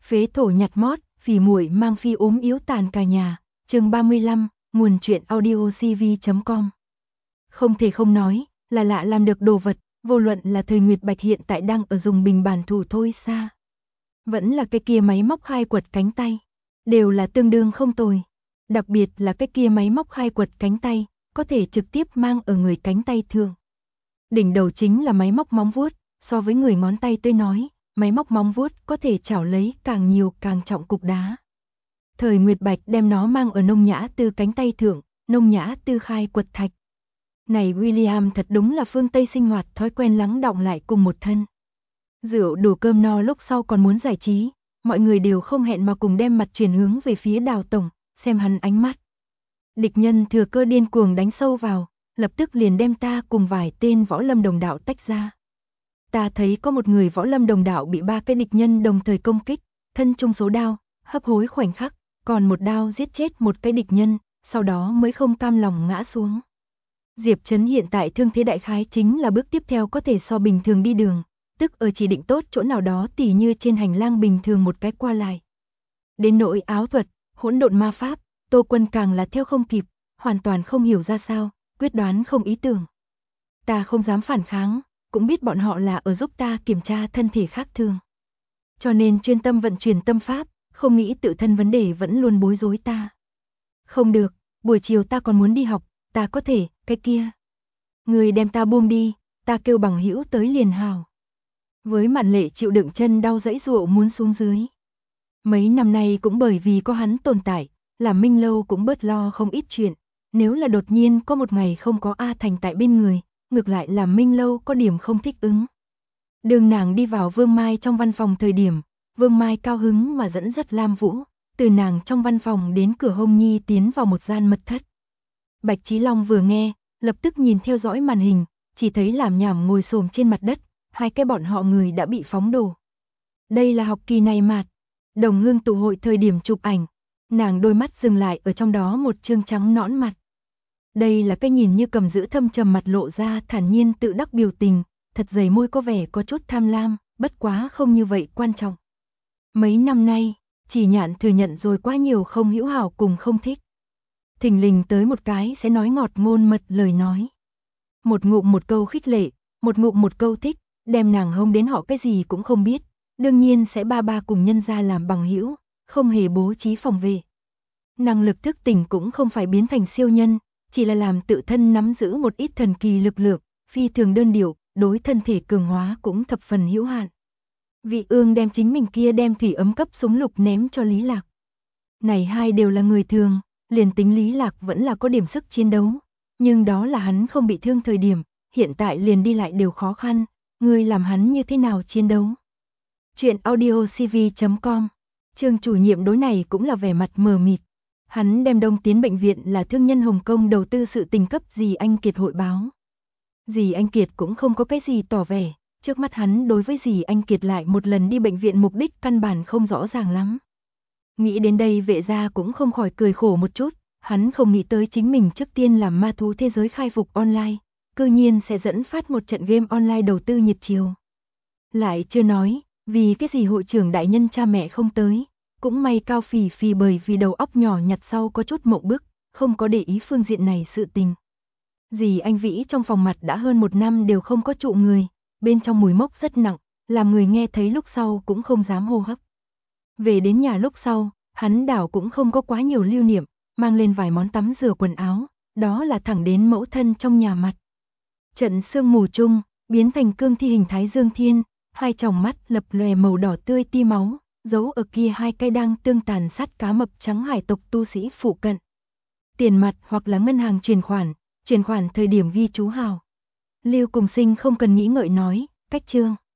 Phế thổ nhặt mót, phỉ muội mang phi ốm yếu tàn cả nhà. Chương 35, nguồn truyện audiocv.com. Không thể không nói, là lạ làm được đồ vật, vô luận là thời Nguyệt Bạch hiện tại đang ở dùng bình bản thủ thôi xa. Vẫn là cái kia máy móc khai quật cánh tay, đều là tương đương không tồi. Đặc biệt là cái kia máy móc khai quật cánh tay, có thể trực tiếp mang ở người cánh tay thường. Đỉnh đầu chính là máy móc móng vuốt, so với người ngón tay tôi nói, máy móc móng vuốt có thể chảo lấy càng nhiều càng trọng cục đá. Thời Nguyệt Bạch đem nó mang ở nông nhã tư cánh tay thượng, nông nhã tư khai quật thạch. Này William thật đúng là phương Tây sinh hoạt thói quen lắng đọng lại cùng một thân. Rượu đủ cơm no lúc sau còn muốn giải trí, mọi người đều không hẹn mà cùng đem mặt chuyển hướng về phía Đào tổng, xem hắn ánh mắt. Địch nhân thừa cơ điên cuồng đánh sâu vào, lập tức liền đem ta cùng vài tên võ lâm đồng đạo tách ra. Ta thấy có một người võ lâm đồng đạo bị 3 cái địch nhân đồng thời công kích, thân chung số đao, hấp hối khoảnh khắc, còn một đao giết chết một cái địch nhân, sau đó mới không cam lòng ngã xuống. Diệp Trấn hiện tại thương thế đại khái chính là bước tiếp theo có thể so bình thường đi đường, tức ở chỉ định tốt chỗ nào đó tỉ như trên hành lang bình thường một cái qua lại. Đến nỗi áo thuật, hỗn độn ma pháp, Tô Quân càng là theo không kịp, hoàn toàn không hiểu ra sao, quyết đoán không ý tưởng. Ta không dám phản kháng, cũng biết bọn họ là ở giúp ta kiểm tra thân thể khác thường. Cho nên chuyên tâm vận chuyển tâm pháp, không nghĩ tự thân vấn đề vẫn luôn bối rối ta. Không được, buổi chiều ta còn muốn đi học, ta có thể, cái kia. Người đem ta buông đi, ta kêu bằng hữu tới liền hào. Với Mạn Lệ chịu đựng chân đau dãy dụa muốn xuống dưới. Mấy năm nay cũng bởi vì có hắn tồn tại, làm Minh Lâu cũng bớt lo không ít chuyện. Nếu là đột nhiên có một ngày không có A Thành tại bên người, ngược lại làm Minh Lâu có điểm không thích ứng. Đường nàng đi vào Vương Mai trong văn phòng thời điểm, Vương Mai cao hứng mà dẫn dắt Lam Vũ, từ nàng trong văn phòng đến cửa hông nhi tiến vào một gian mật thất. Bạch Chí Long vừa nghe, lập tức nhìn theo dõi màn hình, chỉ thấy Làm Nhảm ngồi xổm trên mặt đất, hai cái bọn họ người đã bị phóng đổ. Đây là học kỳ này mạt, đồng hương tụ hội thời điểm chụp ảnh, nàng đôi mắt dừng lại ở trong đó một trương trắng nõn mặt. Đây là cái nhìn như cầm giữ thâm trầm mặt lộ ra thản nhiên tự đắc biểu tình, thật dày môi có vẻ có chút tham lam, bất quá không như vậy quan trọng. Mấy năm nay, Chỉ Nhạn thừa nhận rồi quá nhiều không hữu hảo cùng không thích. Thình lình tới một cái sẽ nói ngọt ngôn mật lời nói. Một ngụm một câu khích lệ, một ngụm một câu thích, đem nàng hông đến họ cái gì cũng không biết, đương nhiên sẽ ba cùng nhân gia làm bằng hữu, không hề bố trí phòng vệ. Năng lực thức tỉnh cũng không phải biến thành siêu nhân, chỉ là làm tự thân nắm giữ một ít thần kỳ lực lượng, phi thường đơn điệu, đối thân thể cường hóa cũng thập phần hữu hạn. Vị Ương đem chính mình kia đem thủy ấm cấp súng lục ném cho Lý Lạc. Này hai đều là người thường, liền tính Lý Lạc vẫn là có điểm sức chiến đấu, nhưng đó là hắn không bị thương thời điểm, hiện tại liền đi lại đều khó khăn, người làm hắn như thế nào chiến đấu. Chuyện audiocv.com. Trương chủ nhiệm đối này cũng là vẻ mặt mờ mịt. Hắn đem Đông Tiến bệnh viện là thương nhân Hồng Kông đầu tư sự tình cấp dì Anh Kiệt hội báo. Dì Anh Kiệt cũng không có cái gì tỏ vẻ, trước mắt hắn đối với dì Anh Kiệt lại một lần đi bệnh viện mục đích căn bản không rõ ràng lắm. Nghĩ đến đây Vệ gia cũng không khỏi cười khổ một chút, hắn không nghĩ tới chính mình trước tiên làm ma thú thế giới khai phục online, cư nhiên sẽ dẫn phát một trận game online đầu tư nhiệt chiều. Lại chưa nói, vì cái gì hội trưởng đại nhân cha mẹ không tới, cũng may Cao Phỉ Phỉ bởi vì đầu óc nhỏ nhặt sau có chút mộng bức, không có để ý phương diện này sự tình. Dì Anh Vĩ trong phòng mặt đã hơn 1 năm đều không có trụ người, bên trong mùi mốc rất nặng, làm người nghe thấy lúc sau cũng không dám hô hấp. Về đến nhà lúc sau, hắn đảo cũng không có quá nhiều lưu niệm, mang lên vài món tắm rửa quần áo, đó là thẳng đến mẫu thân trong nhà mặt. Trận sương mù chung, biến thành cương thi hình thái Dương Thiên, hai tròng mắt lập lòe màu đỏ tươi ti máu, giấu ở kia hai cái đang tương tàn sát cá mập trắng hải tộc tu sĩ phụ cận. Tiền mặt hoặc là ngân hàng chuyển khoản thời điểm ghi chú hào. Lưu Cùng Sinh không cần nghĩ ngợi nói, cách trương.